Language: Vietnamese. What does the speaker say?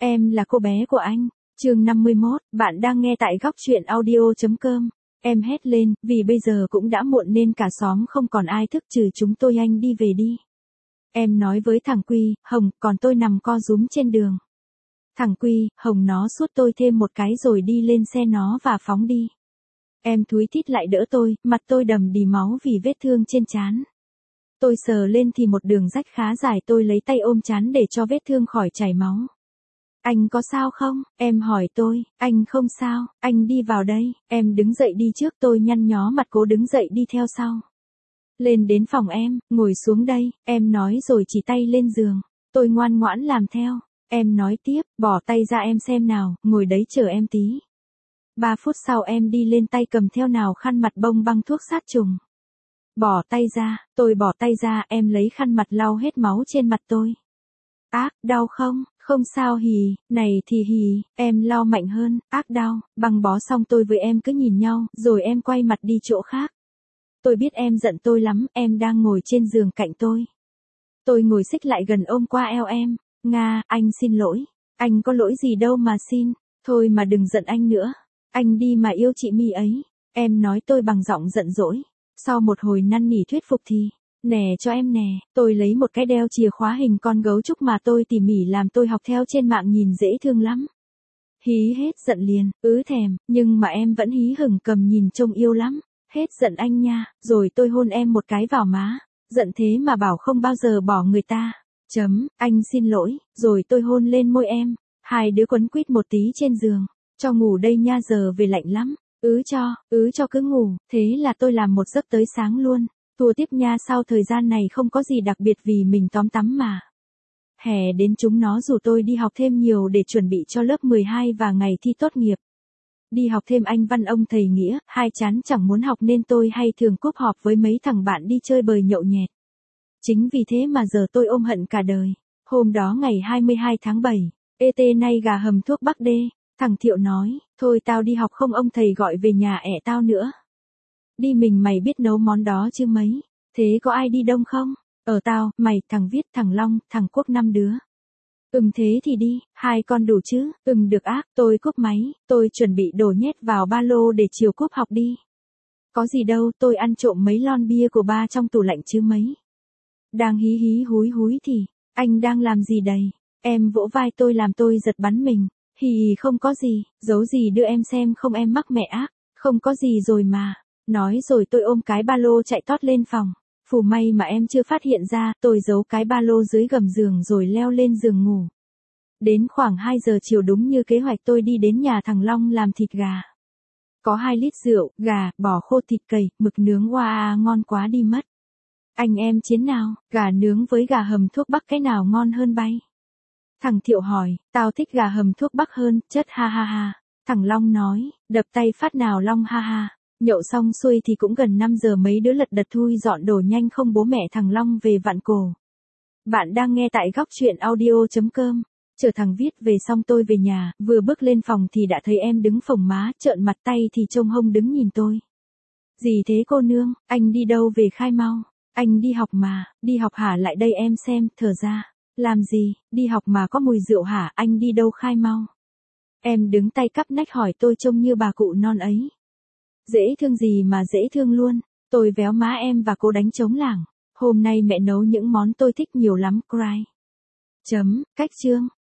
Em là cô bé của anh. Chương 51, bạn đang nghe tại góc truyện audio.com. Em hét lên, vì bây giờ cũng đã muộn nên cả xóm không còn ai thức trừ chúng tôi, anh đi về đi. Em nói với thằng Quy, Hồng, còn tôi nằm co rúm trên đường. Thằng Quy, Hồng nó sút tôi thêm một cái rồi đi lên xe nó và phóng đi. Em thúi thít lại đỡ tôi, mặt tôi đầm đìa máu vì vết thương trên trán. Tôi sờ lên thì một đường rách khá dài, tôi lấy tay ôm trán để cho vết thương khỏi chảy máu. Anh có sao không? Em hỏi tôi, anh không sao, anh đi vào đây, em đứng dậy đi trước, tôi nhăn nhó mặt cố đứng dậy đi theo sau. Lên đến phòng em, ngồi xuống đây, em nói rồi chỉ tay lên giường, tôi ngoan ngoãn làm theo, em nói tiếp, bỏ tay ra em xem nào, ngồi đấy chờ em tí. 3 phút sau em đi lên, tay cầm theo nào khăn mặt bông băng thuốc sát trùng. Bỏ tay ra, tôi bỏ tay ra, em lấy khăn mặt lau hết máu trên mặt tôi. Ác, đau không? Không sao hì, này thì hì, em lau mạnh hơn, ác đau, băng bó xong tôi với em cứ nhìn nhau, rồi em quay mặt đi chỗ khác. Tôi biết em giận tôi lắm, em đang ngồi trên giường cạnh tôi. Tôi ngồi xích lại gần ôm qua eo em, Nga, anh xin lỗi, anh có lỗi gì đâu mà xin, thôi mà đừng giận anh nữa, anh đi mà yêu chị My ấy, em nói tôi bằng giọng giận dỗi. Sau một hồi năn nỉ thuyết phục thì, nè cho em nè, tôi lấy một cái đeo chìa khóa hình con gấu trúc mà tôi tỉ mỉ làm, tôi học theo trên mạng nhìn dễ thương lắm. Hí hết giận liền, thèm, nhưng mà em vẫn hí hửng cầm nhìn trông yêu lắm, hết giận anh nha, rồi tôi hôn em một cái vào má, giận thế mà bảo không bao giờ bỏ người ta, anh xin lỗi, rồi tôi hôn lên môi em, hai đứa quấn quýt một tí trên giường, cho ngủ đây nha, giờ về lạnh lắm. Cho cứ ngủ, thế là tôi làm một giấc tới sáng luôn. Thua tiếp nha, sau thời gian này không có gì đặc biệt vì mình tóm tắm mà. Hè đến chúng nó rủ tôi đi học thêm nhiều để chuẩn bị cho lớp 12 và ngày thi tốt nghiệp. Đi học thêm Anh văn ông thầy nghĩa, hai chán chẳng muốn học nên tôi hay thường cúp họp với mấy thằng bạn đi chơi bời nhậu nhẹt. Chính vì thế mà giờ tôi ôm hận cả đời. Hôm đó ngày 22 tháng 7, nay gà hầm thuốc Bắc đê. Thằng Thiệu nói, thôi tao đi học không, ông thầy gọi về nhà ẻ tao nữa. Đi mình mày biết nấu món đó chứ mấy, thế có ai đi đông không? Tao, mày, thằng Viết, thằng Long, thằng Quốc 5 đứa. Thế thì đi, 2 con đủ chứ? Được ác, tôi cúp máy, tôi chuẩn bị đồ nhét vào ba lô để chiều cúp học đi. Có gì đâu, tôi ăn trộm mấy lon bia của ba trong tủ lạnh chứ mấy. Đang hí hí húi húi thì, anh đang làm gì đây? Em vỗ vai tôi làm tôi giật bắn mình. Hì không có gì, giấu gì đưa em xem không em mắc mẹ ác, không có gì rồi mà. Nói rồi tôi ôm cái ba lô chạy tót lên phòng. Phù may mà em chưa phát hiện ra, tôi giấu cái ba lô dưới gầm giường rồi leo lên giường ngủ. Đến khoảng 2 giờ chiều đúng như kế hoạch tôi đi đến nhà thằng Long làm thịt gà. Có 2 lít rượu, gà, bò khô, thịt cầy, mực nướng, wow, ngon quá đi mất. Anh em chiến nào, gà nướng với gà hầm thuốc Bắc cái nào ngon hơn bay? Thằng Thiệu hỏi, tao thích gà hầm thuốc Bắc hơn, chất ha ha ha. Thằng Long nói, đập tay phát nào Long ha ha. Nhậu xong xuôi thì cũng gần 5 giờ, mấy đứa lật đật thui dọn đồ nhanh không bố mẹ thằng Long về vặn cổ. Bạn đang nghe tại góc truyện audio.com. Chờ thằng Viết về xong tôi về nhà, vừa bước lên phòng thì đã thấy em đứng phồng má, trợn mặt, tay thì trông hông đứng nhìn tôi. Gì thế cô nương, anh đi đâu về khai mau. Anh đi học mà, đi học hả, lại đây em xem, thở ra. Làm gì, đi học mà có mùi rượu hả, anh đi đâu khai mau. Em đứng tay cắp nách hỏi tôi trông như bà cụ non ấy. Dễ thương gì mà dễ thương luôn, tôi véo má em và cố đánh trống lảng. Hôm nay mẹ nấu những món tôi thích nhiều lắm, cry. Cách chương,